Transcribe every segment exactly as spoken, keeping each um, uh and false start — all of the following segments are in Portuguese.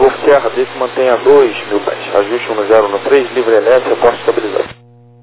Golf Serra, desse mantenha dois mil pés. Ajuste um no zero no três, livre L S, reporte estabilizado.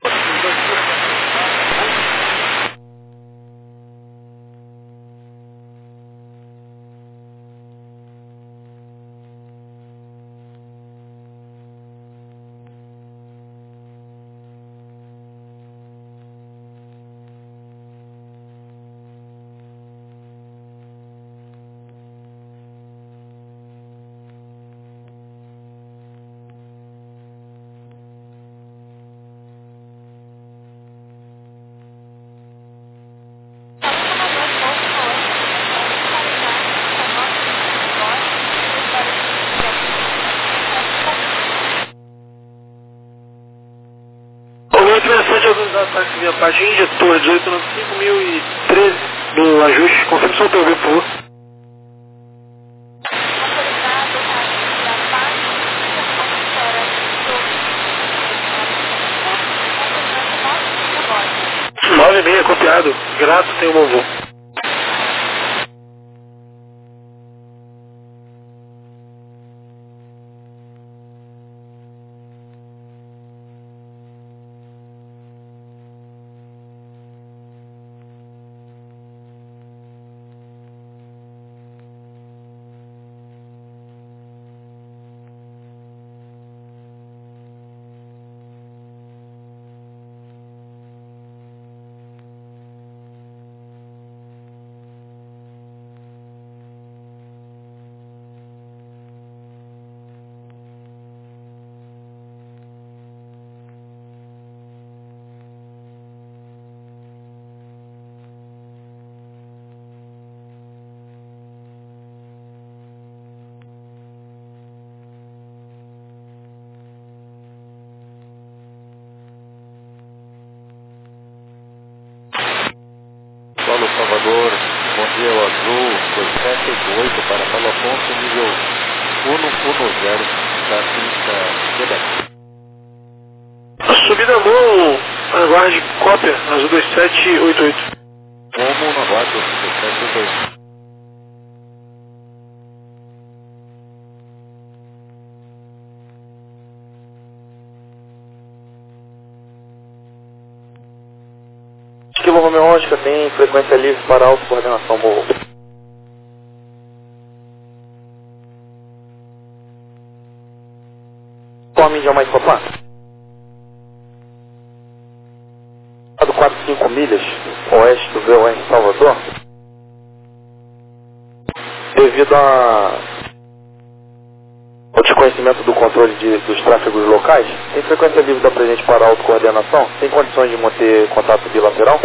Interessante alguns ataques via parte injetor dezoito noventa e cinco mil e treze no ajuste. Confirme só o teu B, por favor. nove e meia, copiado. Grato, tem um bom voo. Paulo Salvador, bom dia, o Azul dois sete oito oito para Paulo Afonso, nível cento e dez da pista Quebec. Subida mão, aguarde cópia, Azul dois sete oito oito. Como na guarda, dois sete oito oito. Kilo Romeo Oscar tem frequência livre para autocoordenação morro. Qual a mídia mais popular? Do quatro a cinco milhas oeste do V O R Salvador. Devido a... ao desconhecimento do controle de, dos tráfegos locais, tem frequência livre da presente para autocoordenação? Tem condições de manter contato bilateral?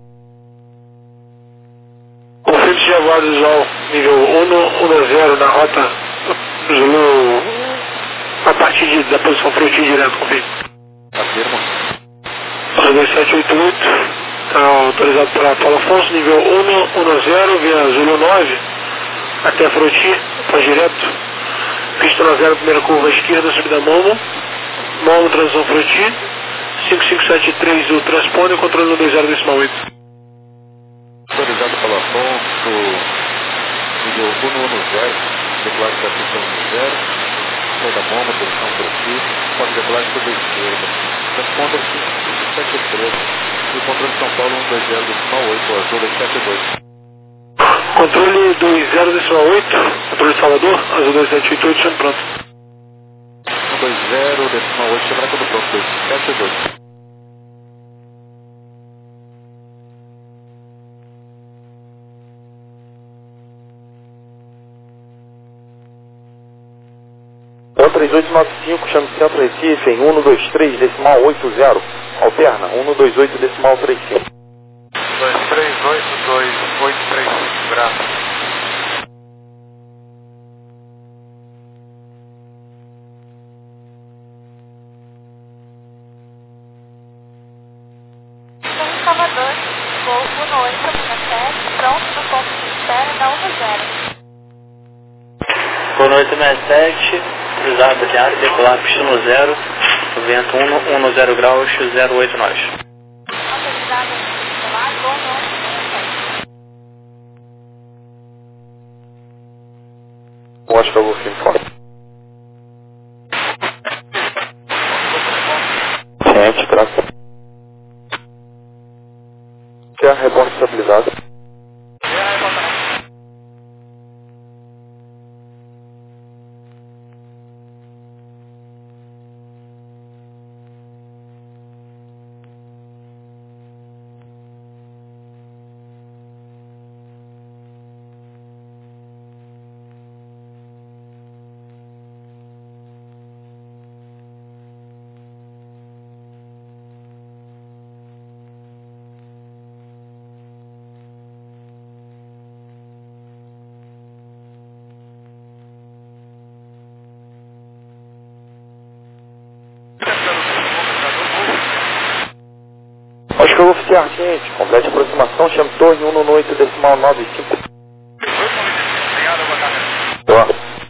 Confirme se a voz visual nível um zero na rota Zulu a partir de, da posição frutinha direto, confirme. Afirma. dois sete oito oito, está autorizado para Paulo Afonso, nível um zero via Zulu nove até a Froti, pós direto. Pista um zero, primeira curva à esquerda, subida Momo. Momo, transição Froti. cinco cinco sete três, o transponder, controle no dois zero decimal oito. Autorizado pelo Afonso, nível um zero, declaro que a pista um zero, saída Momo, posição Froti, pode declarar que toda esquerda. Transponder cinco cinco sete três, e o controle de São Paulo um dois zero decimal oito, Azul dois sete dois. Controle dois zero decimal oito, controle de Salvador, Azul dois sete oito oito, sempre pronto. um dois zero decimal oito, chegou tudo pronto, dois sete dois. O três oito nove cinco, chame Centro Recife em um dois três decimal oito zero, alterna, um dois oito decimal trinta e cinco. dois três oito dois oito três cinco, graças. Salvador, voo um oito sete, pronto no ponto de espera da um zero. Voo oito sessenta e sete, cruzar de área, decolar pista no zero, vento um zero graus, zero oito nós. Autorizado a decolar, voo oito sessenta e sete. Eu acho que eu vou ficar fora. Sierra, reporte estabilizado. Oscar Golf Sierra, ciente, complete aproximação, chame torre um no oito decimal nove cinco. Boa.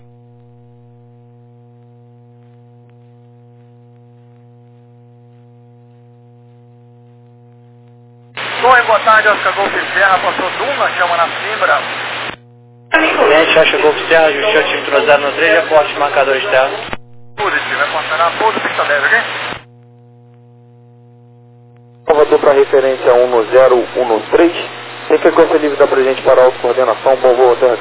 Oi, boa tarde, Oscar Golf Sierra, passou Duma, chama na Fibra. Cliente, Oscar Golf Sierra, justiu time cruzado no três, reporte marcador externo. Positivo, vai funcionar todo pista leve, ok? Salvador para referência um no zero um no três. Tem frequência livre da presente para autocoordenação, bom voo, terra.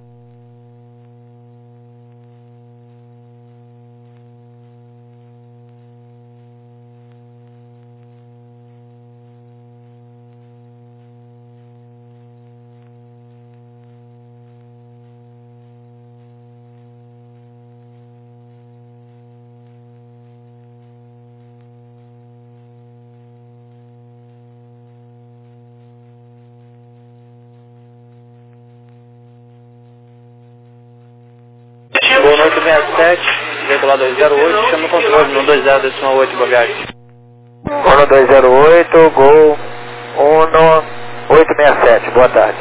Gol no oito seis sete, regular dois zero oito, chama o controle no dois zero decimal oito bagagem. um dois zero oito, gol um oito seis sete, boa tarde.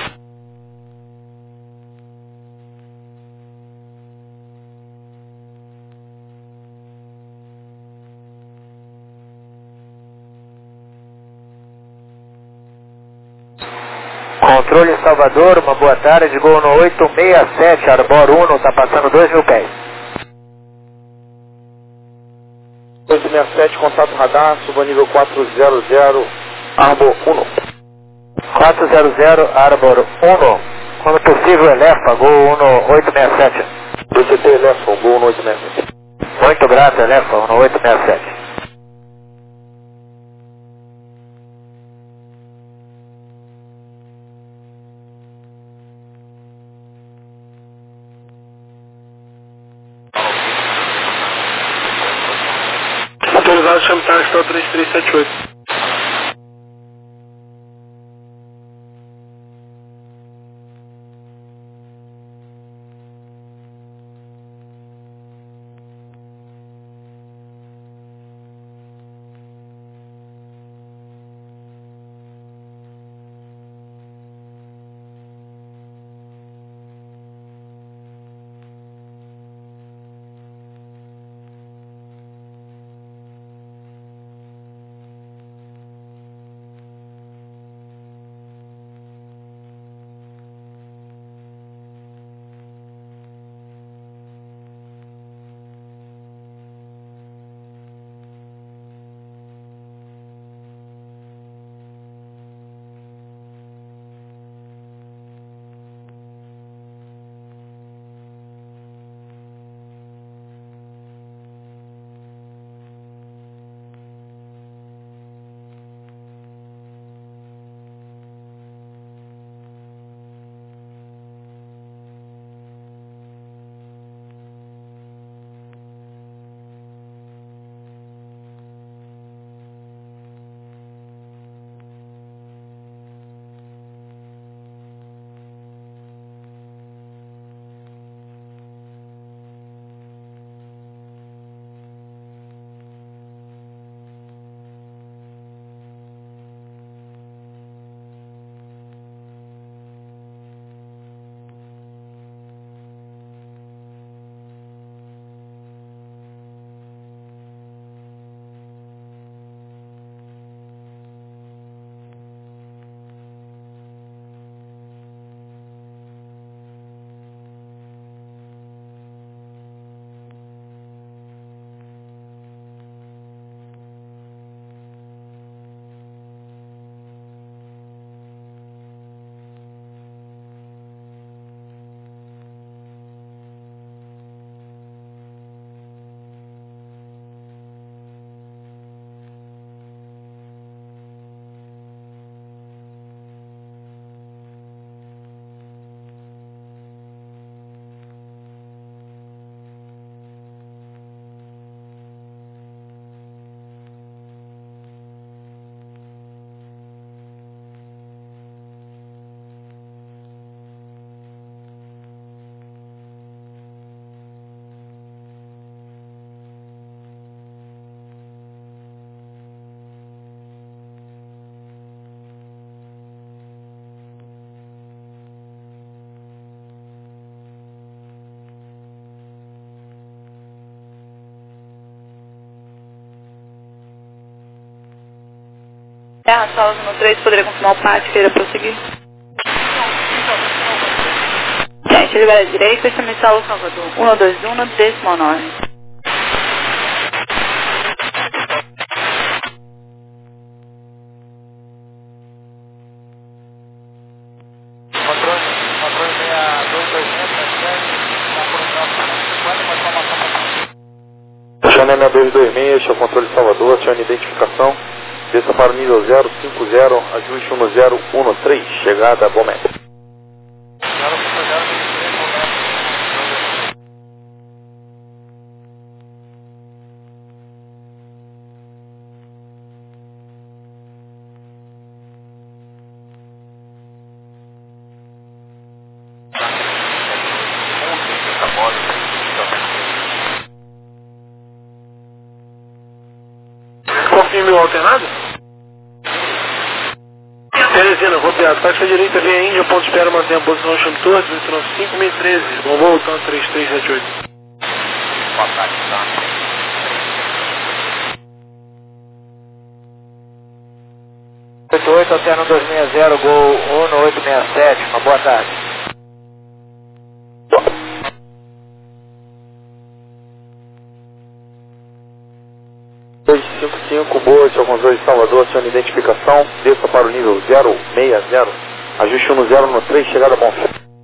Controle Salvador, uma boa tarde, gol no oito seis sete, Arbor um, está passando dois mil pés. oito seis sete, contato radar, suba nível quatro zero zero, Arbor um. quatro zero zero, Arbor um. Quando possível, Elefa, gol um no oito seis sete. D C T Elefa, gol no oito seis sete. Muito grato, Elefa, um no oito seis sete. Autorizado, chame Taxi três três sete oito. Terra Solos no três, poderia confirmar o pátio, queira prosseguir? Gente, libera direito, fechamento Saulo Salvador. um dois um, décimo nove. Controle, controle seis dois dois seis, Chanel dois dois seis, este é o controle de Salvador, acione identificação, desça para o nível zero cinco zero, ajuste um zero um três, chegada a Bomé. Confirme o alternado? Teresina, copiado. Taxa direita, vem a Índia, ponto de espera, mantém a posição chame torre, vinte e nove cinco mil e treze. Vamos voltando, três três sete oito. Boa tarde, tá? oito oito, alterno dois seis zero, Gol um oito seis sete, uma boa tarde. dois cinco cinco, boa, seu controle de Salvador, acione identificação, desça para o nível zero seis zero, ajuste um zero um três, chegada a bom.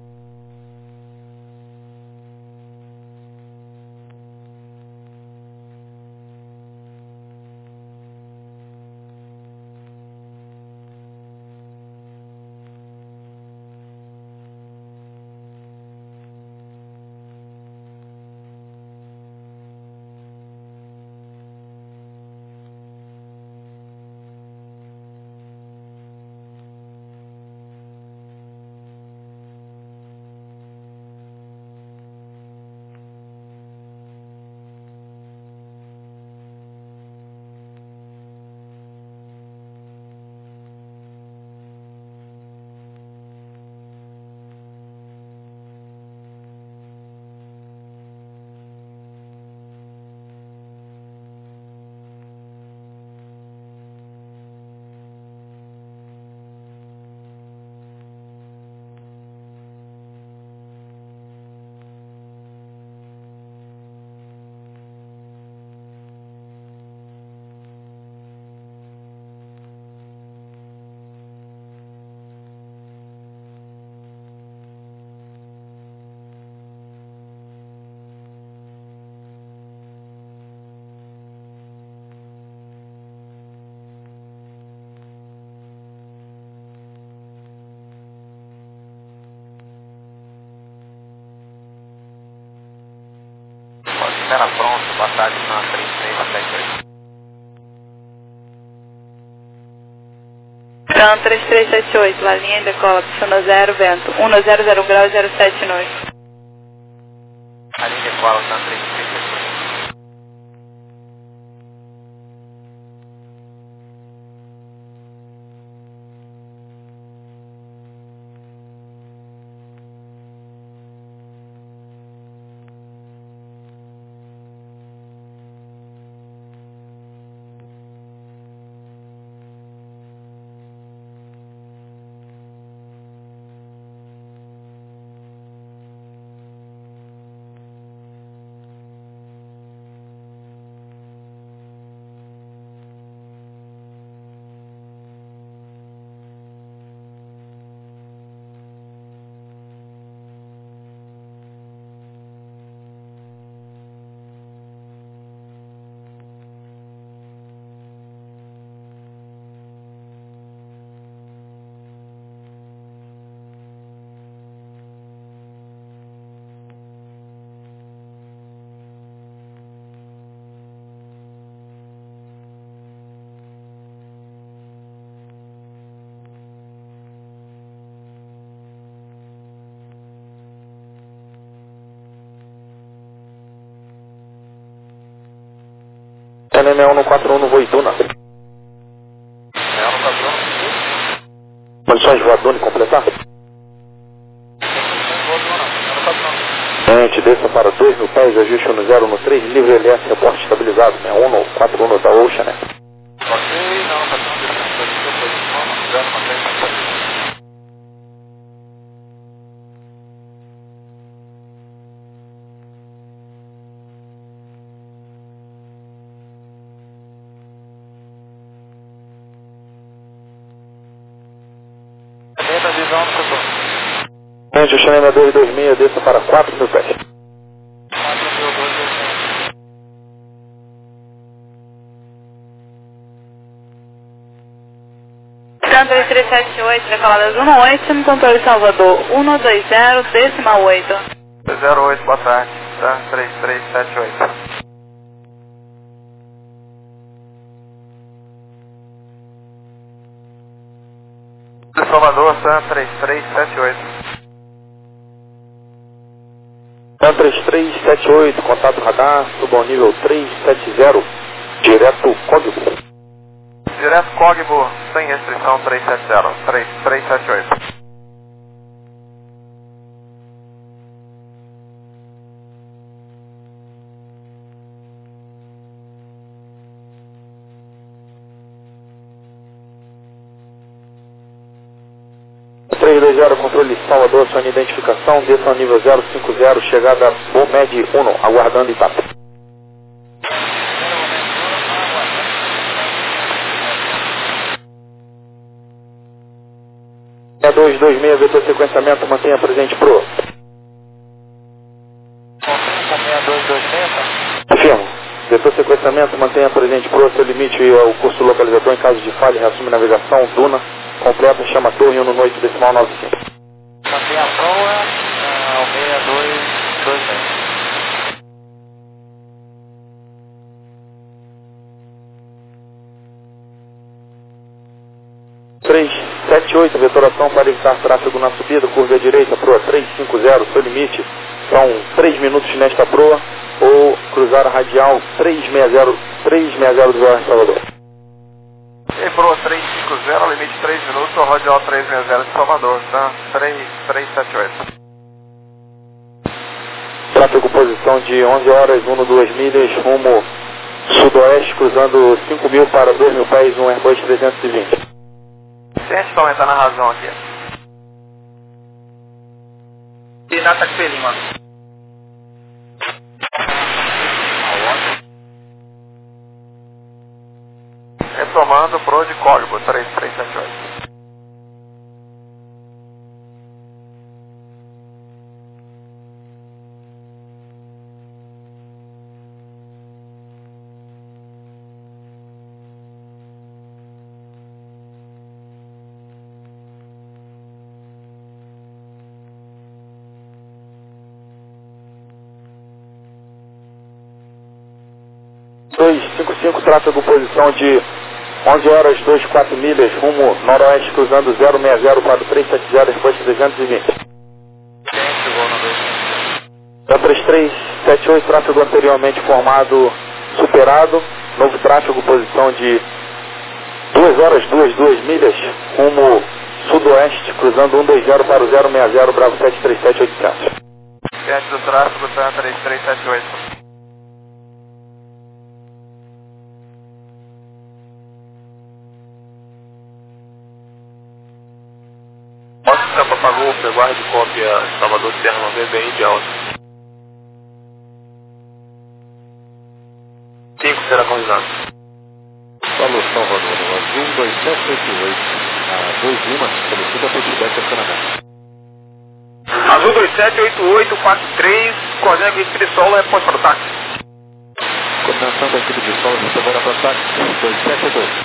Espera pronto, boa tarde, na três três sete oito. Então, três três sete oito, a linha decola, pistão zero, vento, um zero zero grau, zero sete noite. A linha decola, na três três sete oito. N M um no quatro um no Voiduna. N M um no quatro um. Condições de Voiduna completar? Gente, desça para dois mil pés, ajuste um zero no três, livre L S, reporte estabilizado, né? um no quatro um no da Ocean, né? Ok, não, tá Localização no setor. Gente, o Xanema dois dois seis, desça para quatro mil pés. quatro mil dois dois seis. três três sete oito, decaladas um oito, no controle Salvador, um dois zero, decimal oito. zero oito, boa tarde, tá? três três sete oito. De Salvador, Sam três três sete oito. Sam três três sete oito, contato radar, suba ao nível três sete zero, direto código. Direto Cogbo, sem restrição três sete zero, três três sete oito. três dois zero, controle Salvador, sua identificação, desça ao nível zero cinco zero, chegada Bomed um, aguardando etapa. dois dois seis, vetor sequenciamento, mantenha presente pro. seis dois dois seis, Confirmo. Vetor sequenciamento, mantenha presente pro, seu limite ao curso localizador em caso de falha, reassume navegação, duna, completa, chama torre, um no noite, decimal nove cinco. mantenha a proa ao seis dois dois seis. três sete oito, vetoração para evitar tráfego na subida, curva à direita, proa três cinco zero, seu limite são três minutos nesta proa, ou cruzar a radial três seis zero, três seis zero do Jorge Salvador. E proa três cinco zero, limite três minutos, ou radial três seis zero de Salvador, tá? três três sete oito. Tráfego posição de onze horas, um duas milhas, rumo sudoeste, cruzando cinco mil para dois mil pés, um Airbus trezentos e vinte. Gente, para aumentar na razão aqui. E na Taxi Lima. Retomando pro de Código três três sete oito. dois cinco cinco, tráfego posição de onze horas, vinte e quatro milhas, rumo noroeste, cruzando zero seis zero para três sete zero, Airbus trezentos e vinte. três três sete oito, tráfego anteriormente formado superado, novo tráfego, posição de duas horas, duas, duas milhas, rumo sudoeste, cruzando cento e vinte para o zero seis zero, Bravo sete três sete oitocentos. Diante do tráfego, tá três três sete oito. Tampa pagou, aguarde cópia Salvador Serra nove B I de alta. cinco será convidado. Falou Salvador, azul dois sete oito oito, a dois Lima, solicita para o Tibete acionamento. Azul dois sete oito oito quatro três, coordenada aqui de solo é ponto para o táxi. Coordenação da equipe de solo, recebendo para o táxi, dois sete oito oito.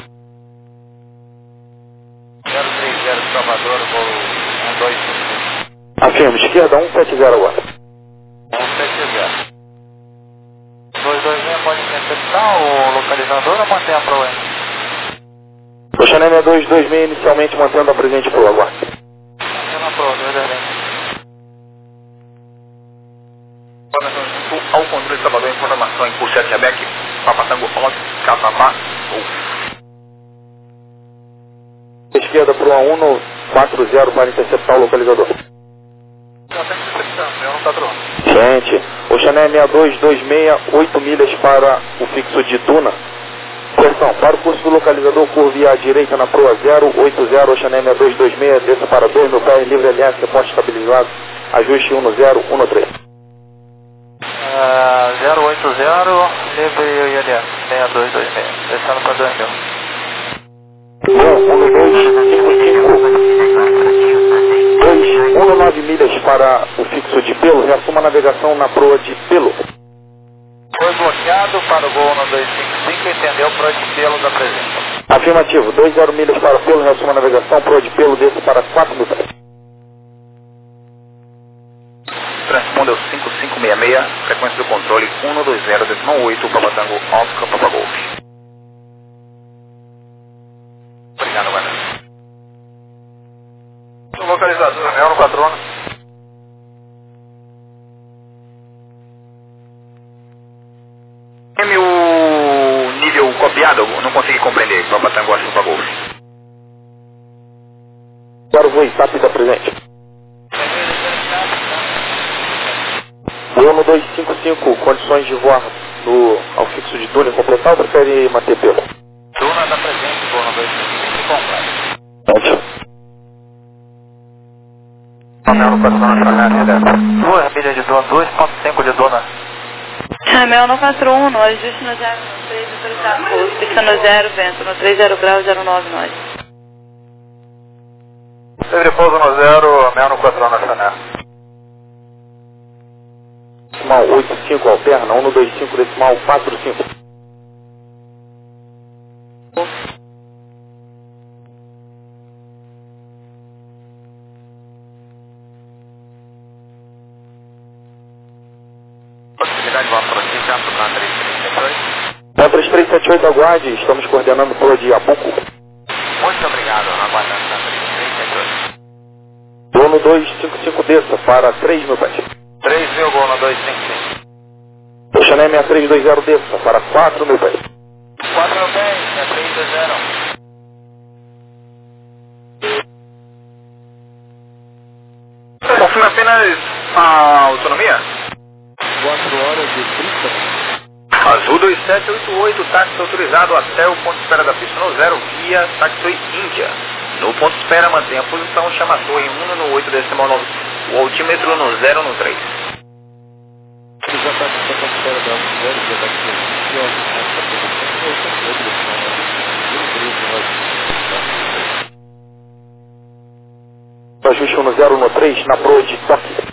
zero três zero Salvador, voo um dois cinco. Afirmo, esquerda um sete zero agora. um sete zero. dois dois seis pode interceptar o localizador ou mantém a proa? O Xanema dois dois seis inicialmente mantendo a presente proa agora. Mantendo a proa, dois dois seis. Ao controle de Salvador, informação em curso sete Quebec, Papatango onze, Capapá, Esquerda proa um quatro zero para interceptar o localizador. Não tem interceptação, eu não está droga. Gente, o Xané seis dois dois seis, oito milhas para o fixo de Duna. Atenção, para o curso do localizador, curva à direita na proa zero oito zero, o Xané seis dois dois seis, desça para dois mil pés, livre L S, reporte estabilizado, ajuste um zero um três. Uh, zero oito zero, livre I L S, seis dois dois seis, descendo para dois mil. um dois cinco cinco. milhas para o fixo de Pelo, reassuma a navegação na proa de Pelo. Foi bloqueado para o voo um dois cinco cinco, entendeu, proa de Pelo da presença. Afirmativo, dois zero milhas para Pelo, reassuma a navegação, proa de Pelo, desça para quatro mil pés. Transpondeu cinco cinco seis seis, frequência do controle um dois zero decimal oito, Papa Tango Oscar Papa Golf. Obrigado, Guarda. Localizador, Mel no patrono. Tem o nível copiado, não consegui compreender, Papa Tango Oscar Papa Golf. Para o voo S A P da presente. um dois cinco cinco, condições de voar no, ao fixo de túnel completar ou prefere manter Pelo? Duna da presente, voo um dois cinco cinco, completo. Pronto. Mel no patrono, duas milhas de Duna, dois ponto cinco de Duna. Mel no patrono, ajuste no zero três, autorizado pouso, pista no zero, vento no três zero graus, zero nove nove. Livre pouso no zero, Mel no patrono, Chanel. Decimal oito cinco, alterna, um dois cinco, decimal quatro cinco. Possibilidade de voar por aqui, já para o três três sete oito. Na três três sete oito, aguarde, estamos coordenando proa de Abuco. Muito obrigado, aguardando na três três sete oito. um dois cinco cinco, desça para três mil pés. três mil, voo um dois cinco cinco. Chanel seis três dois zero, desça para quatro mil pés. quatro mil pés, seis três dois zero. Confirma apenas a autonomia. quatro horas e trinta. Azul dois sete oito oito, táxi autorizado até o ponto de espera da pista no zero, via Taxi Índia. No ponto de espera, mantenha a posição, chama a torre um no oito decimal nove, o altímetro no zero no três. Já está com a espera da zero, já está aqui, ó, ajuste no zero no três, na proa de Tóquio.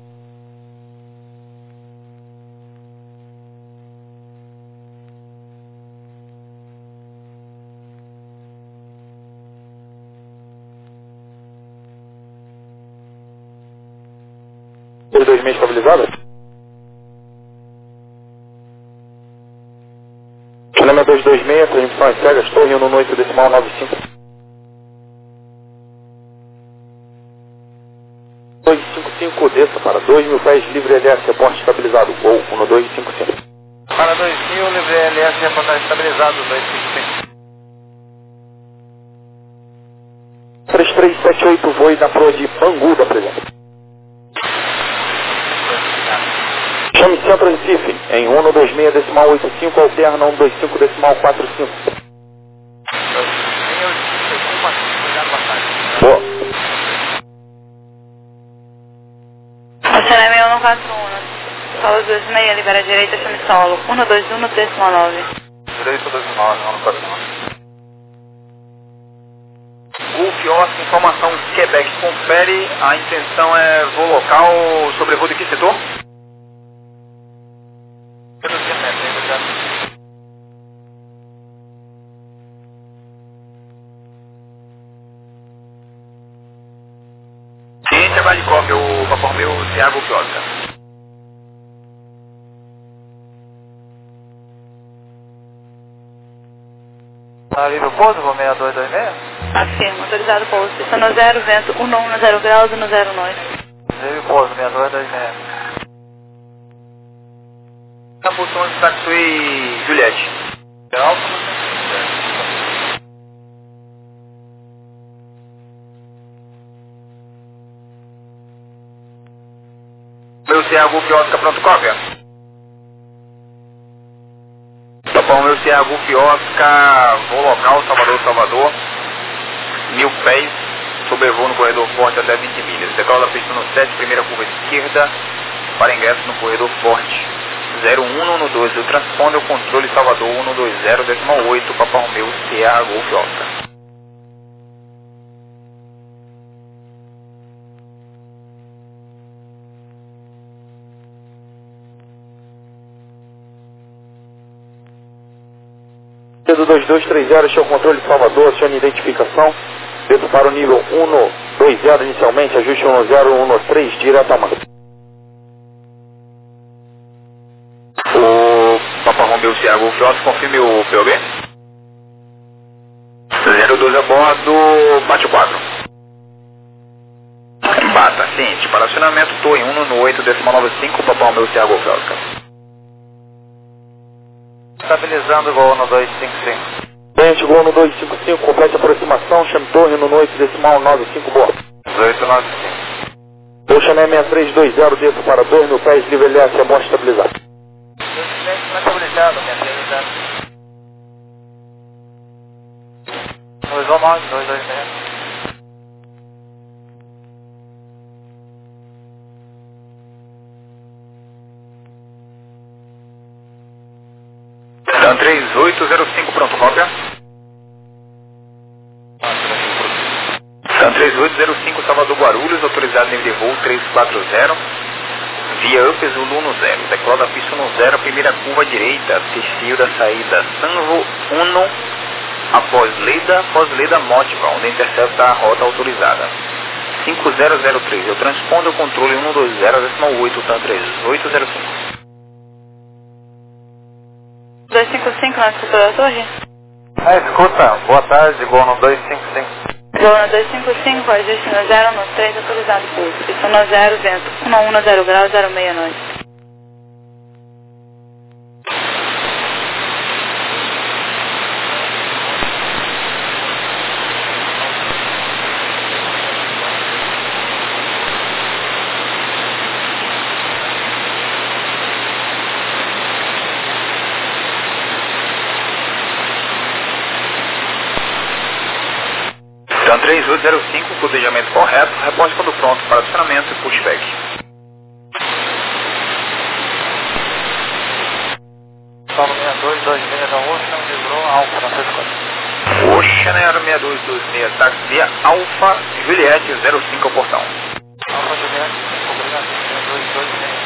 dois dois seis estabilizada? Chanel dois dois seis, transmissão às cegas, torre um no oito decimal nove cinco. dois cinco cinco, desça para dois mil pés, livre L S, reporte estabilizado, voo um dois cinco cinco. Para dois mil, livre L S, reportagem estabilizado, dois cinco cinco. três três sete oito, voe na proa de Bangu da presença. Chame Centro Recife, em um dois seis decimal oito cinco, alterna um dois cinco decimal quatro cinco. Boa. Chanel seis um quatro um, solo dois seis, libera a direita, chame solo, um dois um, decimal nove. Direito dois nove, não quatro nove. Golf Oscar, informação Quebec, confere, a intenção é voo local, sobrevoo de que setor? Ciência vai de cópia, o Papa Romeu, Thiago Oscar. Tá livre o pouso, voo seis dois dois seis? Afirma, autorizado pouso, pista no zero, vento um no zero graus e no zero nove. Livre pouso, seis dois dois seis. A posição de Taxi Juliette. Meu Thiago Oscar, pronto, cópia. Tá bom, meu Thiago Oscar, voo local, Salvador, Salvador. Mil pés, sobrevoo no corredor forte até vinte milhas. Decola da pista no sete, primeira curva esquerda, para ingresso no corredor forte. zero um no dois, do transponder o controle Salvador um dois zero decimal oito, Papa Romeu, Sierra Golf Oscar. do dois dois três zero, este é o controle de Salvador, acione identificação. Desço para o nível um dois zero inicialmente, ajuste um zero um três, direto a manga. O Papa Romeo Sierra Golf Oscar, confirme o P O B. zero doze a bordo, bate o quadro. Bata, ciente, para acionamento, estou em um no oito, décimo noventa e cinco, Papa Romeo Sierra Golf Oscar. Estabilizando igual no dois cinco cinco. Gente, Gol no dois cinco cinco, complete aproximação, chame torre no oito decimal nove cinco, bordo. dezoito nove cinco. Oceané seis três dois zero, desço para dois mil pés, nível L S, amostra estabilizado. Está estabilizado, seis três zero. dois um nove, dois dois seis. Dan três oito zero cinco, pronto, cópia. Dan três oito zero cinco, Salvador Guarulhos, autorizado nível de voo três quatro zero. Via Up Zulu no zero. Decola da pista no zero, primeira curva direita, terceiro da saída Sanvo um, após Leda, após Leda Motiva, onde intercepta a rota autorizada. cinco zero zero três, eu transpondo o controle um dois zero, decimal oito, Dan três oito zero cinco. dois cinco cinco na escuta da torre? Ah, escuta, boa tarde, Gol no dois cinco cinco. Gol no dois cinco cinco, ajuste no zero no três, autorizado pulso. Pista no zero, vento um um no zero grau, zero seis nove. Dan três oito zero cinco, cotejamento correto, reporte quando pronto para acionamento e pushback. Solo seis dois dois seis da Ocean, livrou Alfa na Francisco. Ocean Air seis dois dois seis, taxia Alfa Juliette zero cinco ao portão. Alfa Juliette, obrigado, seis dois dois seis.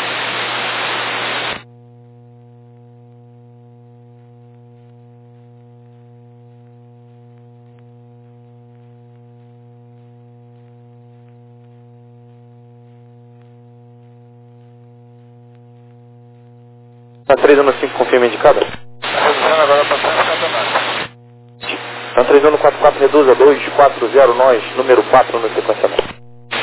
Dan três um cinco, confirma indicada. Reduzindo agora para frente, campeonato. Dan três um quatro quatro, reduza dois quatro zero, nós, número quatro no sequenciamento.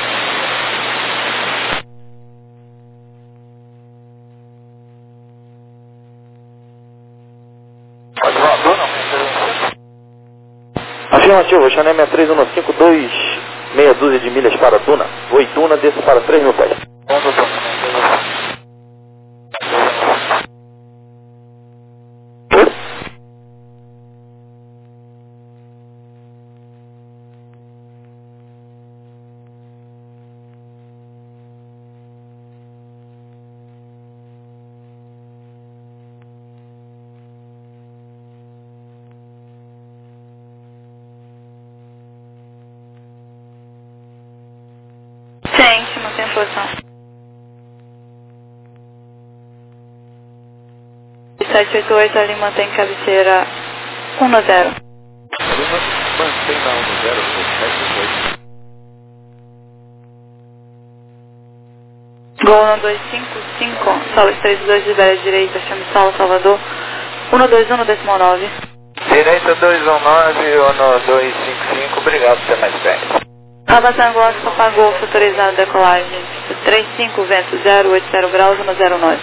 Pode voador, não? Afirmativo, Oceané seis três um cinco, dois, meia dúzia de milhas para Duna. Oi, Duna, desço para três mil pés. Bom, doutor. Ciente, mantém a posição. sete oito oito, ali mantém cabeceira um no zero. Mantém na um no zero, sete oito oito. Gol no dois cinco cinco, solo três dois de velha direita, chame solo Salvador. um dois um no decimal nove. Direita dois um nove, Ono dois cinco cinco, obrigado por ter mais dez. Rabatango Oscar pagou, autorizado decolagem. três cinco, vento zero oito zero graus, um zero nove.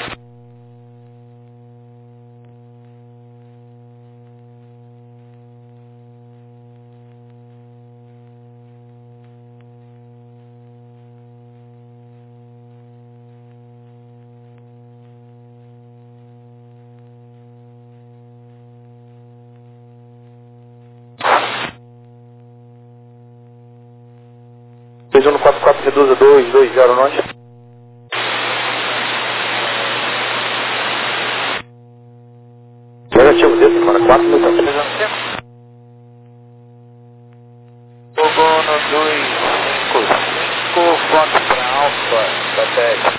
três um quatro quatro, reduza dois dois zero, nós. Negativo, desce para quatro mil pés. Jogou no dois cinco cinco, ponto para Alfa, estratégia.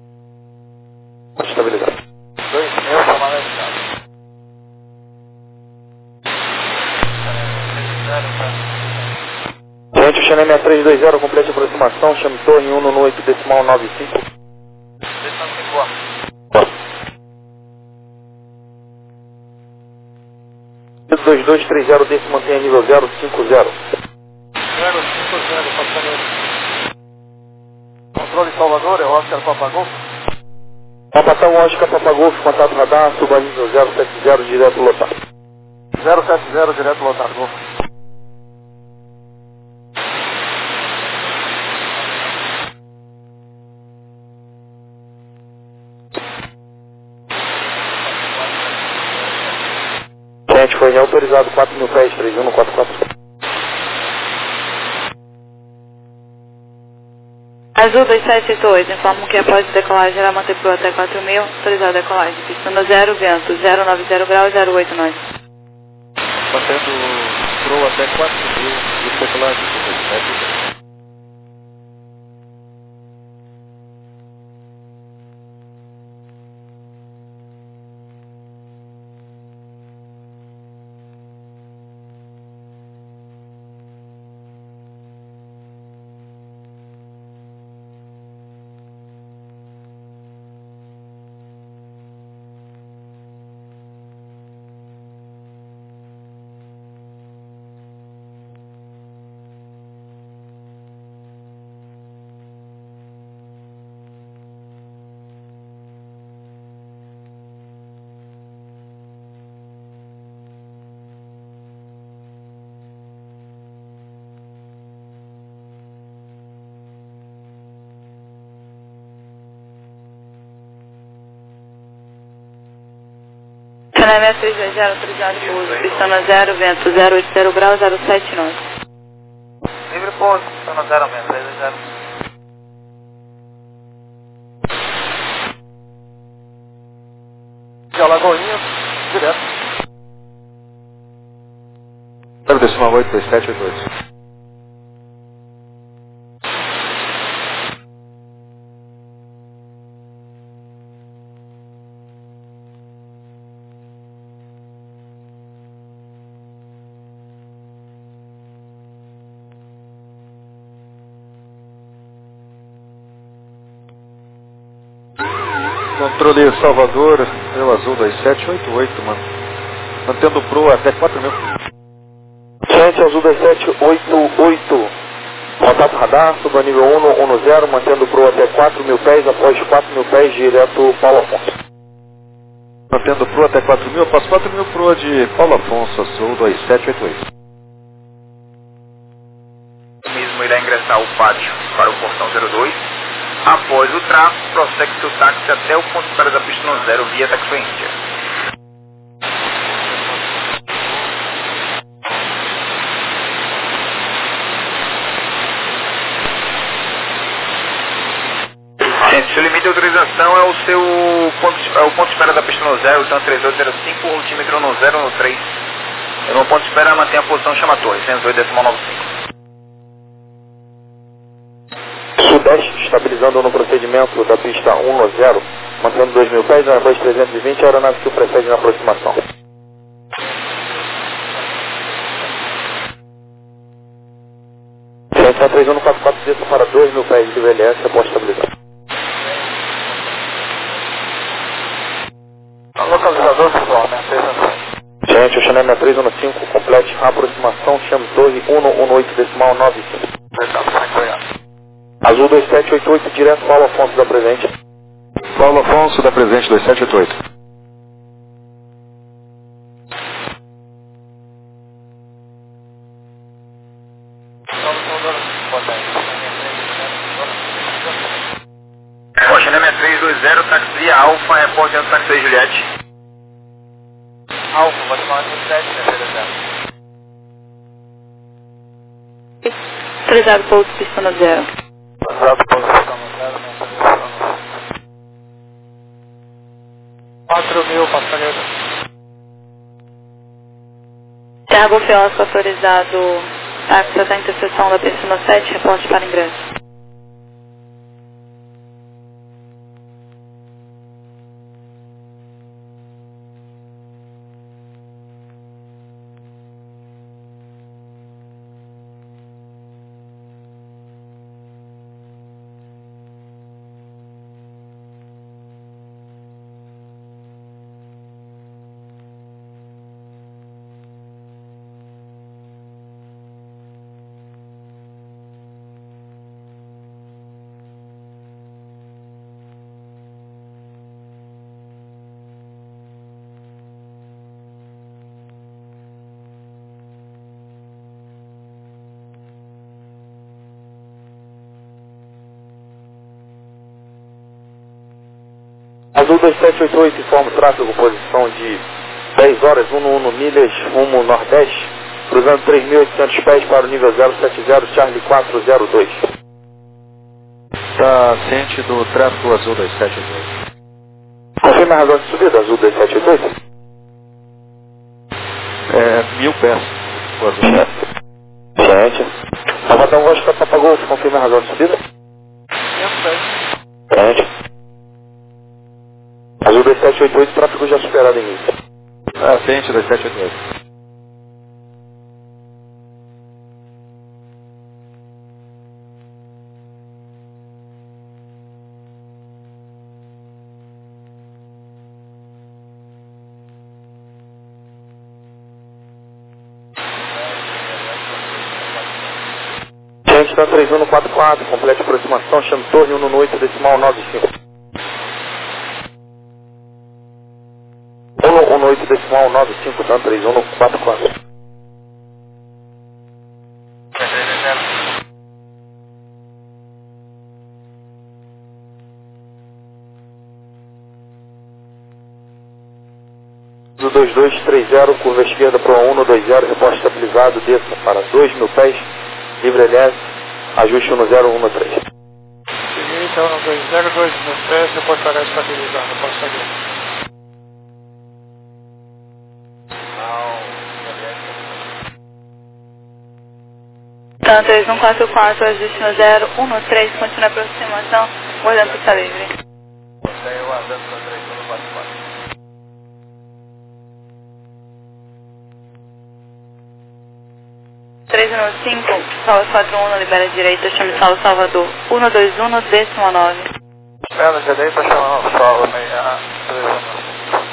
Estabilizado. dois mil, comandante. seis três dois zero, complete a aproximação, chame torre um no oito decimal nove cinco. dois dois três zero, desse mantenha nível zero cinco zero. zero cinco zero, passando. Controle Salvador, é Oscar Papagol. Papatão Oscar Papagol, contato radar, suba nível zero sete zero, direto lotar. zero sete zero, direto lotar, Golf. Gente, foi autorizado quatro mil pés, três um no quatro quatro. Azul dois sete oito oito, informam que após a decolagem irá manter pro até quatro mil, autorizado a decolagem. Pista no zero, vento zero nove zero graus, zero oito nove. Mantendo pro até quatro mil e decolagem do dois sete oito oito. Canal três dois zero, autorizado pouso, pista no zero, vento zero oito zero graus, zero sete nove. Livre pouso, pista no zero, vento três dois zero. De Alagoinha, direto. zero decimal oito dois sete oito oito. Controle Salvador, eu azul dois sete oito oito, mano. Mantendo pro até quatro mil. Gente, azul dois sete oito oito. Contato radar, suba nível um no um no zero, mantendo pro até quatro mil pés, após quatro mil pés, direto Paulo Afonso. Mantendo pro até quatro mil, após quatro mil pro de Paulo Afonso, azul dois sete oito oito. O mesmo irá ingressar o pátio para o portão zero dois. Após o tráfego, prossegue seu táxi até o ponto de espera da pista no zero via Taxway Índia. Gente, seu limite de autorização é o seu ponto, é o ponto de espera da pista no zero, então três oito zero cinco, altímetro no zero no três. No ponto de espera mantém a posição chama torre, cento e oito decimal nove cinco. Sudeste, estabilizando no procedimento da pista um no zero, mantendo dois mil pés, Airbus trezentos e vinte, a aeronave que o precede na aproximação. São três um no quatro quatro, desça para dois mil pés de V L S após estabilizar. Localizador, pessoal, né? Gente, o Chanel seis três um no cinco, complete a aproximação, chame torre um no um no oito decimal nove cinco. Azul dois sete oito oito, direto Paulo Afonso da presente. Paulo Afonso da presente dois sete oito oito. Rocha seis três dois zero, taxi Alfa, repórter do taxi Juliette. Alfa, vai tomar no sete, né, Autorizado pouso, pista no zero. quatro mil, passageiro. Terra Golfiosco, autorizado táxi até a interseção da pista no sete, reporte para ingresso. Azul dois sete oito oito, informa o tráfego, posição de dez horas, onze milhas, rumo nordeste, cruzando três mil e oitocentos pés para o nível zero sete zero, Charlie quatro zero dois. Está ciente do tráfego Azul dois sete oito oito. Confirma a razão de subida, Azul dois sete oito oito? É, mil pés. O Azul. Gente. Salvador Oscar Papagolfo, confirma a razão de subida? Gente. Azul dois sete oito oito, tráfego já superado em mim. Ah, ciente dois sete oito oito. Gente, três um quatro quatro, complete aproximação, chame torre um no oito, decimal nove cinco. um no oito, decimal nove cinco, Dan três um quatro quatro. dois dois três zero, curva esquerda para o um dois zero, reposto estabilizado, desça para dois mil pés, livre L S, ajuste um zero um três. Seguinte, um dois zero, dois mil pés, reportará estabilizado, posso saber. Então, três um quatro quatro, ajuste no zero um três, continua a aproximação, guardando pista livre. três um cinco, Salva quatro um, libera a direita, chame Salva Salvador, um dois um, décimo nove. Espera, já dei para chamar o Salva, meia, três um.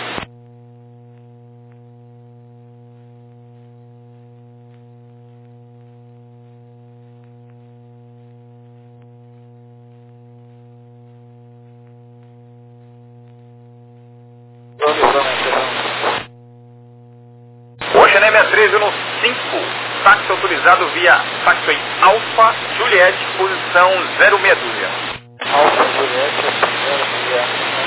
Hoje na M S três um cinco, táxi autorizado via táxi Alfa Juliette, posição zero meia dúzia. Alfa Juliette, zero meia.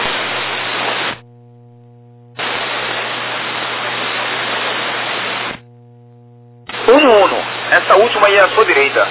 um um, essa última aí é a sua direita.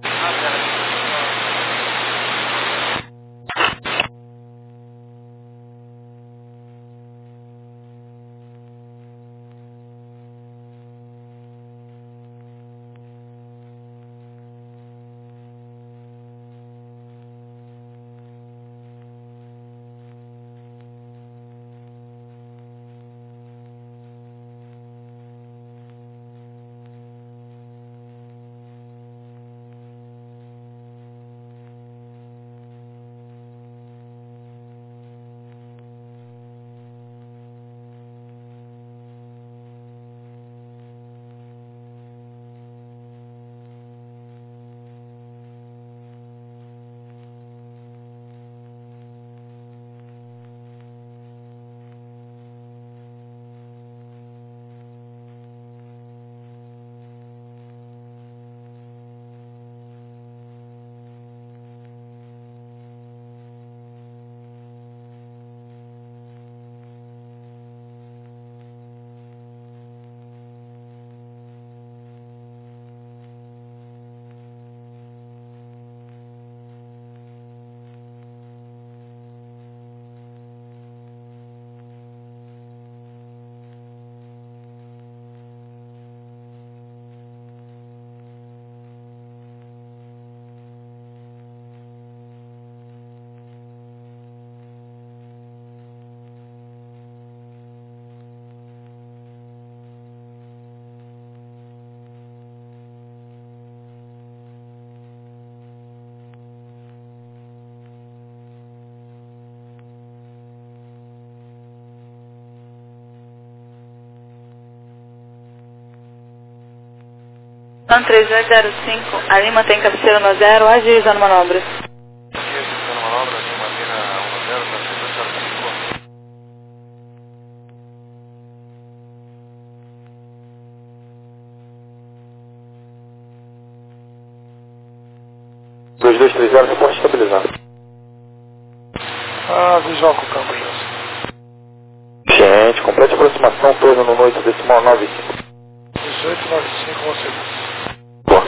Então, três dois zero cinco, a Lima tem cabeceira no zero, agilizando manobras. Agilizando manobras, Lima Lima um zero, três dois zero cinco. dois dois três zero, reposto estabilizado. Ah, visual com o campo, isso. sete, aproximação, torno no oito, decimal nove cinco. dezoito noventa e cinco, um segundo. Boa.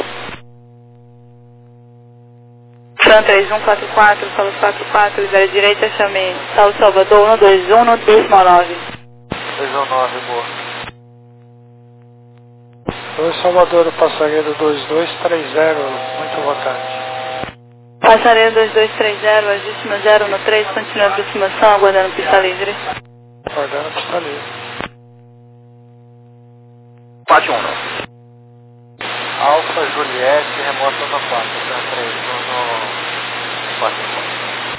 Fran três um quatro quatro, Saulo quatro quatro, zero direita, chame Saulo Salvador um dois um, decimal nove. dois um nove, boa. dois Salvador, passageiro dois dois três zero, muito boa tarde. Passageiro dois dois três zero, ajuste no zero no três, continua a aproximação, aguardando pista livre. Aguardando pista livre. quatro um. Alfa, Juliette, remota no quatro, Fran três um no quatro quatro.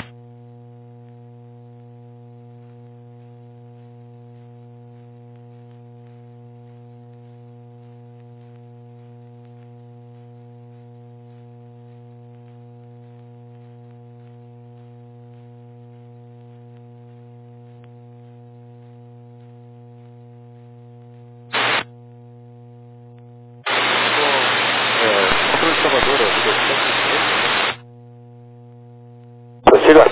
Prossiga.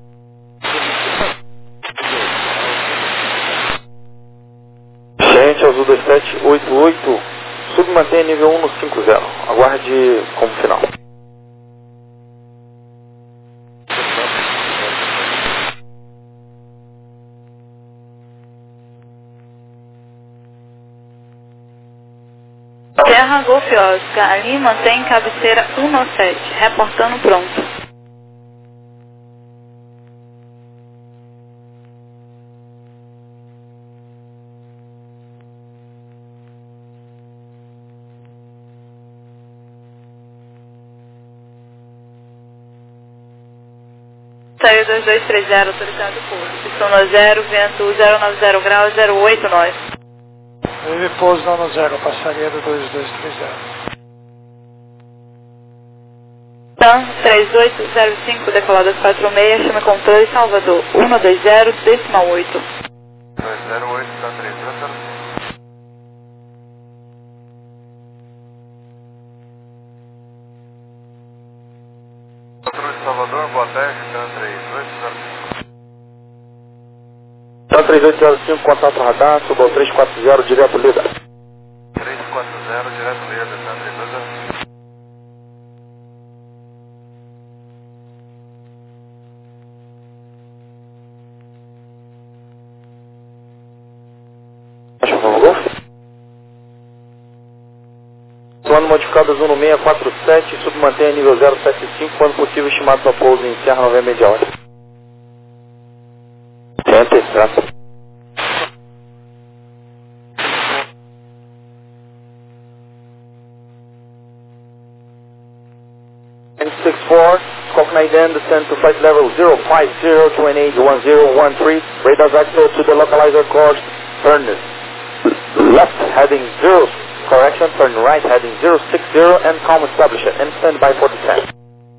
Gente, Azul dois sete oito oito, submantenha nível um no cinco zero. Aguarde como final. Terra Golf Oscar, ali mantém cabeceira um no sete, reportando pronto. Saiu dois dois três zero, autorizado pouso. Pistão no zero, vento zero nove zero graus, zero oito nove. Ele pouso no zero, passageiro dois dois três zero. TAM três oito zero cinco, decolado às quatro seis, chama controle Salvador, um dois zero, decimal oito. dois zero oito, TAM três oito zero cinco. Controle Salvador, boa tarde, TAM três oito zero cinco. TAM três oito zero cinco, contato radar, suba ao três quatro zero, direto líder. três quatro zero, direto líder, TAM três oito zero cinco. Baixa o favor, Golf. Plano modificado Zuno seis quatro sete, submantenha nível zero sete cinco, quando possível estimado para pouso em Serra Nova Média Hora. Tenta esse trato. nine six four, Cockneyden, descend to flight level zero five zero, two eight one zero one three, radar vector to the localizer course, turn left heading zero, correction, turn right heading zero six zero, and calm establish it, and stand by for descent.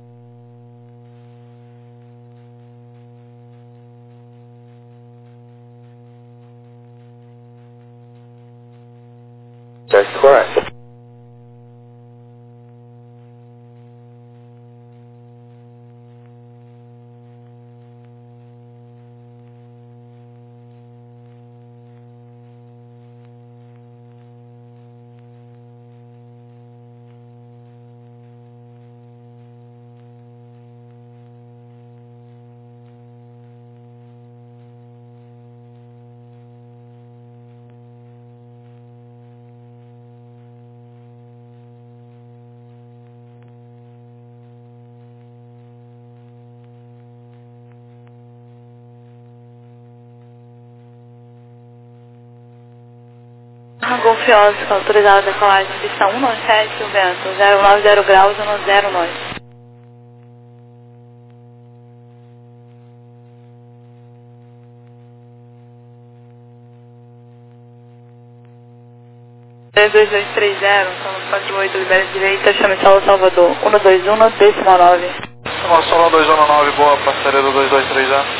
That's correct. Golf Oscar, autorizado a decolagem, pista um sete, o vento zero nove zero graus, um zero nove. três dois dois três zero, Saulo quatro oito, libera direita, chame Saulo Salvador, um dois um, decimal nove. Saulo dois um nove, boa, passageiro dois dois três zero.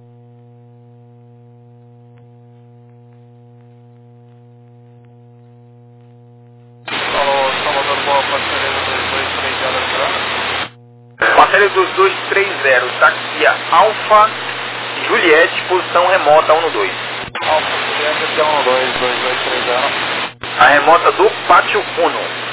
Salvador, boa, passageiro dois dois três zero. Passageiro dois dois três zero, taxia Alfa, Juliette, posição remota um dois. Alfa, um dois dois dois três zero. A remota do Pátio Uno.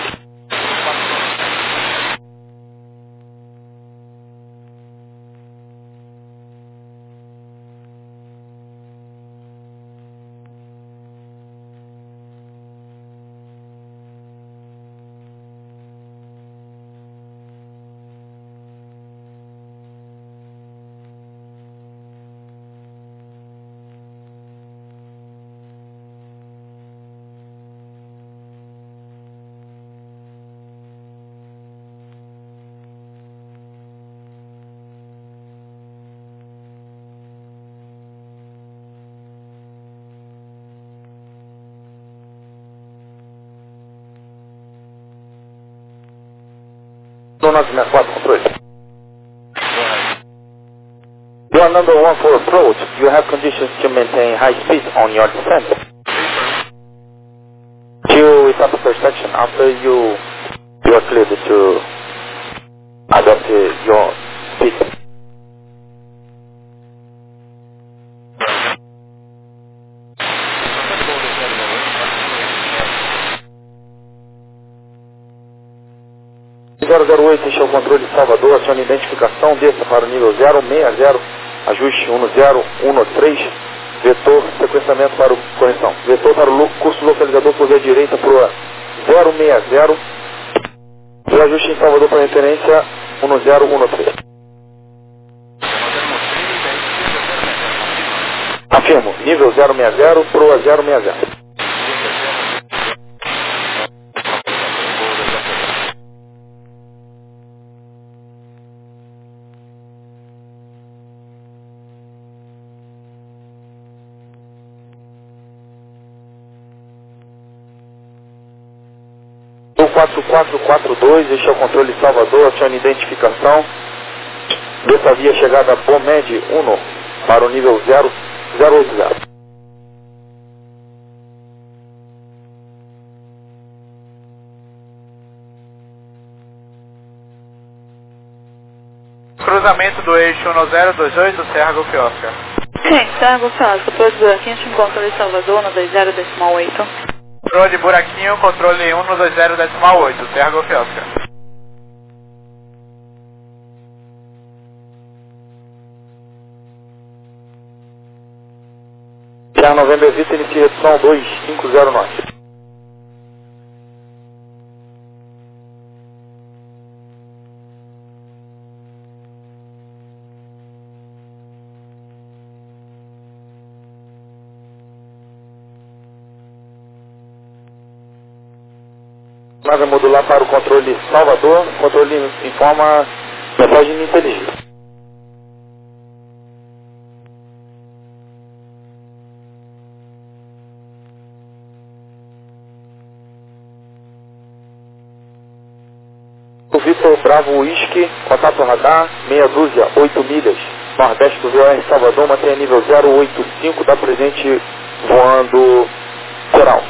nove sessenta e quatro, controle. You are number one for approach. You have conditions to maintain high speed on your descent. You stop the first section. After you, you are cleared to adopt uh, your speed. zero zero oito, enche o controle de Salvador, acione identificação, desça para o nível zero seis zero, ajuste um zero um três, vetor, sequenciamento para o correção. Vetor para o curso localizador por via direita para o zero seis zero, e ajuste em Salvador para referência um zero um três. Afirmo, nível zero seis zero para o zero seis zero. quatro quatro quatro dois, este é o controle de Salvador, acione identificação. Dessa via chegada Bomed um para o nível zero zero oito zero. Cruzamento do eixo um zero dois oito, Serra Golf Oscar. Sim, Serra Golf Oscar, depois do buraquinho, um controle de Salvador, um dois zero decimal oito. Controle de buraquinho, controle um dois zero decimal oito, Serra Golf Oscar. Serra Novembro Vista, inicia redução dois cinco zero nove. Nave modular para o controle Salvador, controle informa mensagem inteligível. O Vitor Bravo Whisky, contato radar, meia dúzia, oito milhas, nordeste do V O R Salvador, mantenha nível zero oito cinco, da presente voando Coral.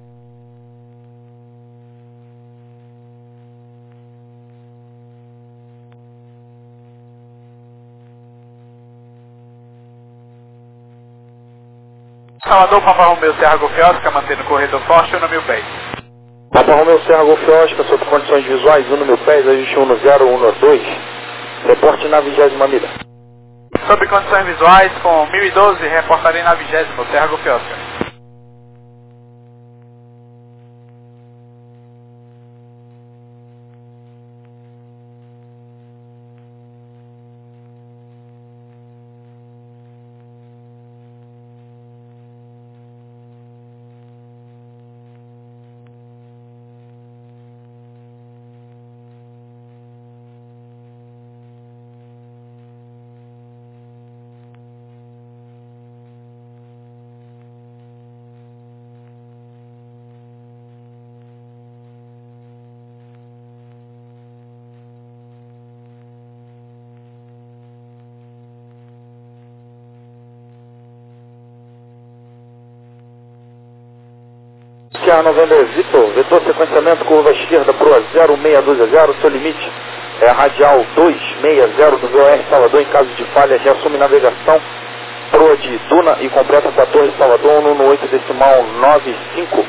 Salvador, Papa Romeu, Serra Golf Oscar, mantendo o corredor forte, um no mil pés. Papa Romeu, Serra Golf Oscar, sob condições visuais, um no mil pés, ajuste um zero um dois, reporte na vigésima milha. Sob condições visuais, com mil e doze, reportarei na vigésima, Serra Golf Oscar. Serra Novembro Vitor, vetor sequenciamento, curva esquerda para o zero seis dois zero, seu limite é a radial dois seis zero do V O R Salvador. Em caso de falha, reassume navegação proa de Duna e completa com a Torre Salvador, um um oito decimal nove cinco.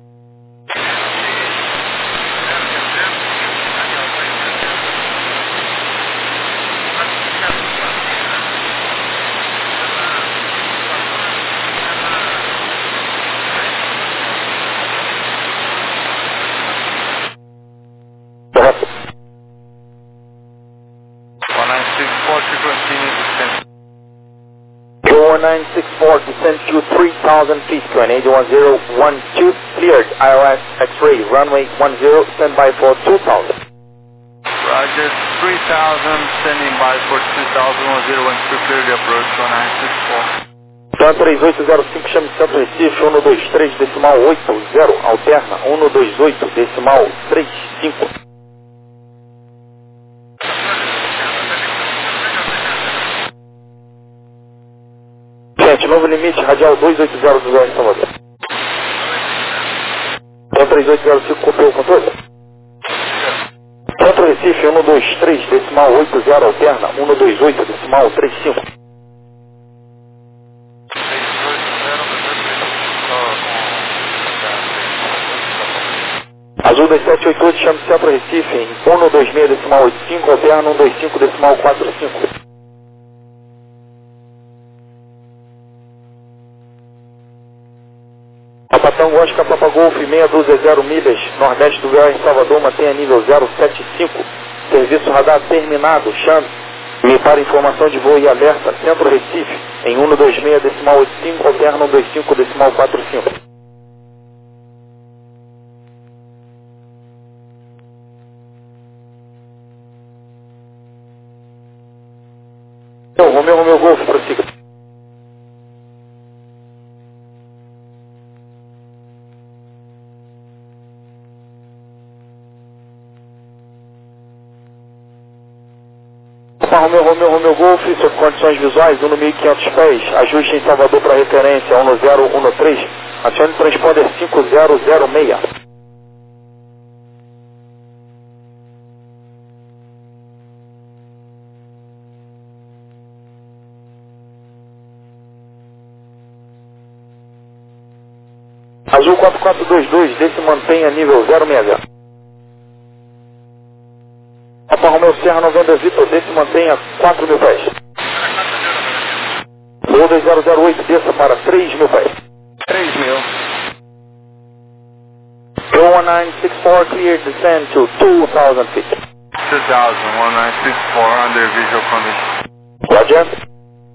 one nine six four, descend to three thousand feet, Canadian one zero one two, cleared, I O S X-ray, runway one zero, stand by for two thousand. Roger, three thousand, standing by for two thousand, one zero one two, clear the approach, one nine six four. Então três oito zero cinco, chame Centro Recife, um dois três, decimal oito zero, alterna, um dois oito, decimal três cinco. Novo limite, radial dois oito zero do Zé Salvador. Então três oito zero cinco, copiou o controle? Centro Recife, um dois três, decimal oito zero, alterna, um dois oito, decimal três cinco. Azul dois sete oito oito, chame Centro Recife em um dois seis, decimal oito cinco, alterna, um dois cinco, decimal quatro cinco. Patão Oscar Papa Golf, meia dúzia zero milhas, nordeste do V O R Salvador, mantenha nível zero sete cinco. Serviço radar terminado, chame. Me para informação de voo e alerta, Centro Recife, em um dois seis, decimal oito cinco, alterna um dois cinco, decimal quatro cinco. Então, Romeu, Romeu Golf, prossiga. Romeu, Romeu, Romeu Golf, sob condições visuais, um mil e quinhentos pés, ajuste em Salvador para referência, um zero um três, acione transponder cinco zero zero seis. Azul quatro quatro dois dois, desse mantenha nível zero seis zero. Papa Romeu Serra Novembro Vitor, desse mantenha quatro mil pés. Voo dois zero zero oito, desça para três mil pés. três mil. Go one nine six four, clear descend to two thousand feet. two thousand, one nine six four, under visual condition. Roger.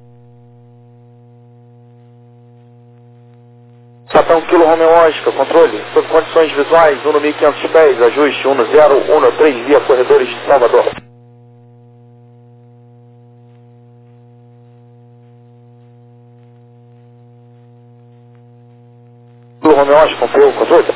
Patão Kilo Romeu Oscar, controle, sob condições visuais, um mil e quinhentos pés, ajuste um zero um três, via corredores de Salvador. Kilo Romeu Oscar, conferiu o controle?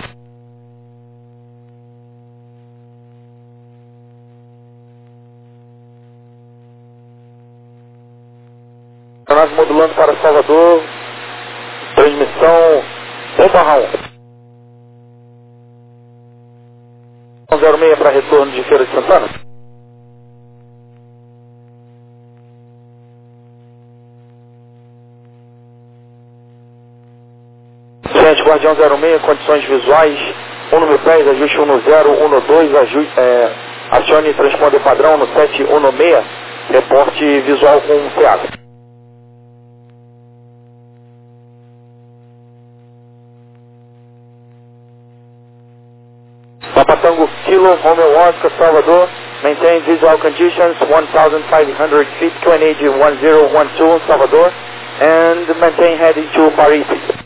Nave modulando para Salvador, transmissão um barra um. zero seis para retorno de Feira de Santana. Gente, Guardião zero seis, condições visuais, um mil pés, ajuste um zero um dois, ajuste, é, acione transponder padrão no sete um seis, reporte visual com teatro. Papa Tango Kilo, Romeo Oscar, Salvador, maintain visual conditions, fifteen hundred feet, Canadian one zero one two, Salvador, and maintain heading to Parisi.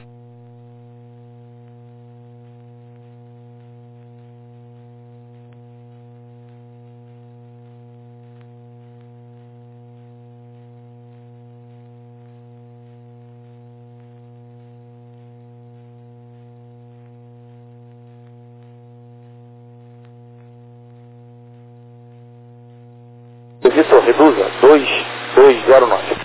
Vitor, reduza, dois dois zero nove.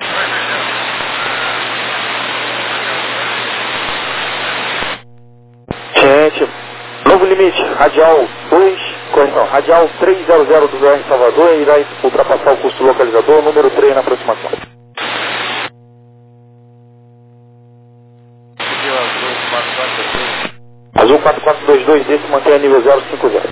Gente, novo limite, radial dois, correção, radial trezentos do V R Salvador, irá ultrapassar o custo localizador, número três na aproximação. Azul quatro quatro dois dois, desse mantenha nível zero cinco zero.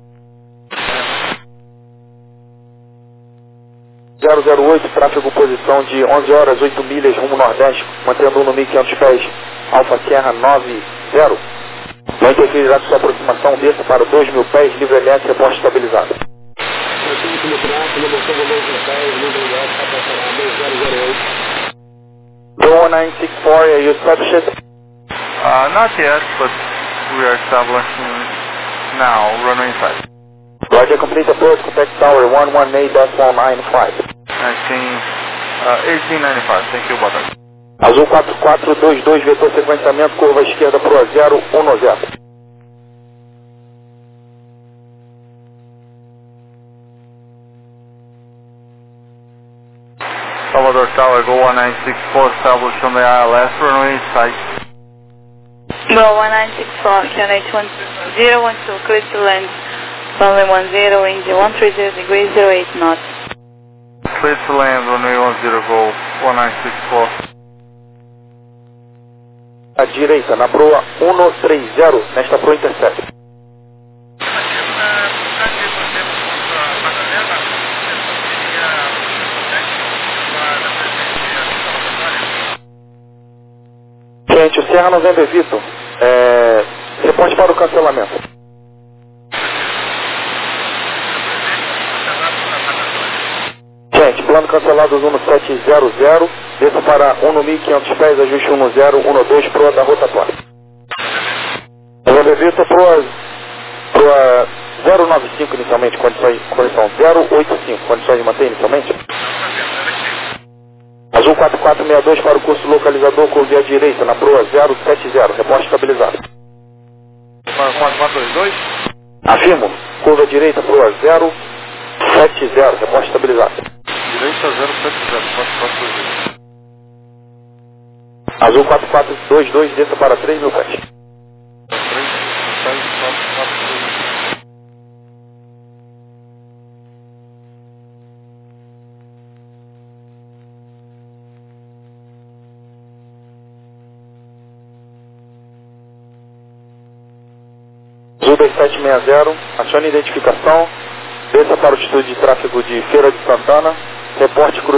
zero zero oito, tráfego posição de onze horas, oito milhas, rumo nordeste, mantendo um no mil e quinhentos pés, Alfa Sierra nove zero. Vai interferir com sua aproximação, desça para dois mil pés, livre elétrico, reposta estabilizado. Go one nine six four, are you established? Uh, not yet, but we are establishing now, runway five. Roger, complete approach, contact tower one one eight dash one nine five. nineteen, uh, eighteen ninety-five, thank you, boa tarde. Azul quatro quatro dois dois, vetor sequenciamento, curva esquerda para o zero um zero. Salvador Tower, go one nine six four, established on the I L S, runway site. Go one nine six four, Q N H one zero one two, clear to land, runway one zero, wind one three zero degrees, zero eight knots. Clear to land, runway one zero, go one nine six four. À direita, na proa um três zero, nesta proa intercept. Gente, o Serra Novembro Vitor, é, reporte para o cancelamento. Gente, plano cancelado um sete zero zero, desça para um no mil e quinhentos pés, ajuste um zero um dois, proa da rotatória. Novembro Vitor, proa, proa zero nove cinco inicialmente, condições, condição zero oito cinco, condições de manter inicialmente. Azul quatro quatro seis dois para o curso localizador, curva à direita, na proa zero sete zero, reposta estabilizado. quatro quatro dois dois? Afirmo, curva à direita, proa zero sete zero, reposta estabilizado. Direita zero sete zero, quatro quatro dois dois. Azul quatro quatro dois dois, desça para três mil pés. três, seis, quatro, quatro, dois. Azul dois sete seis zero, acione identificação, desça para o Instituto de Tráfego de Feira de Santana, reporte cruzamento.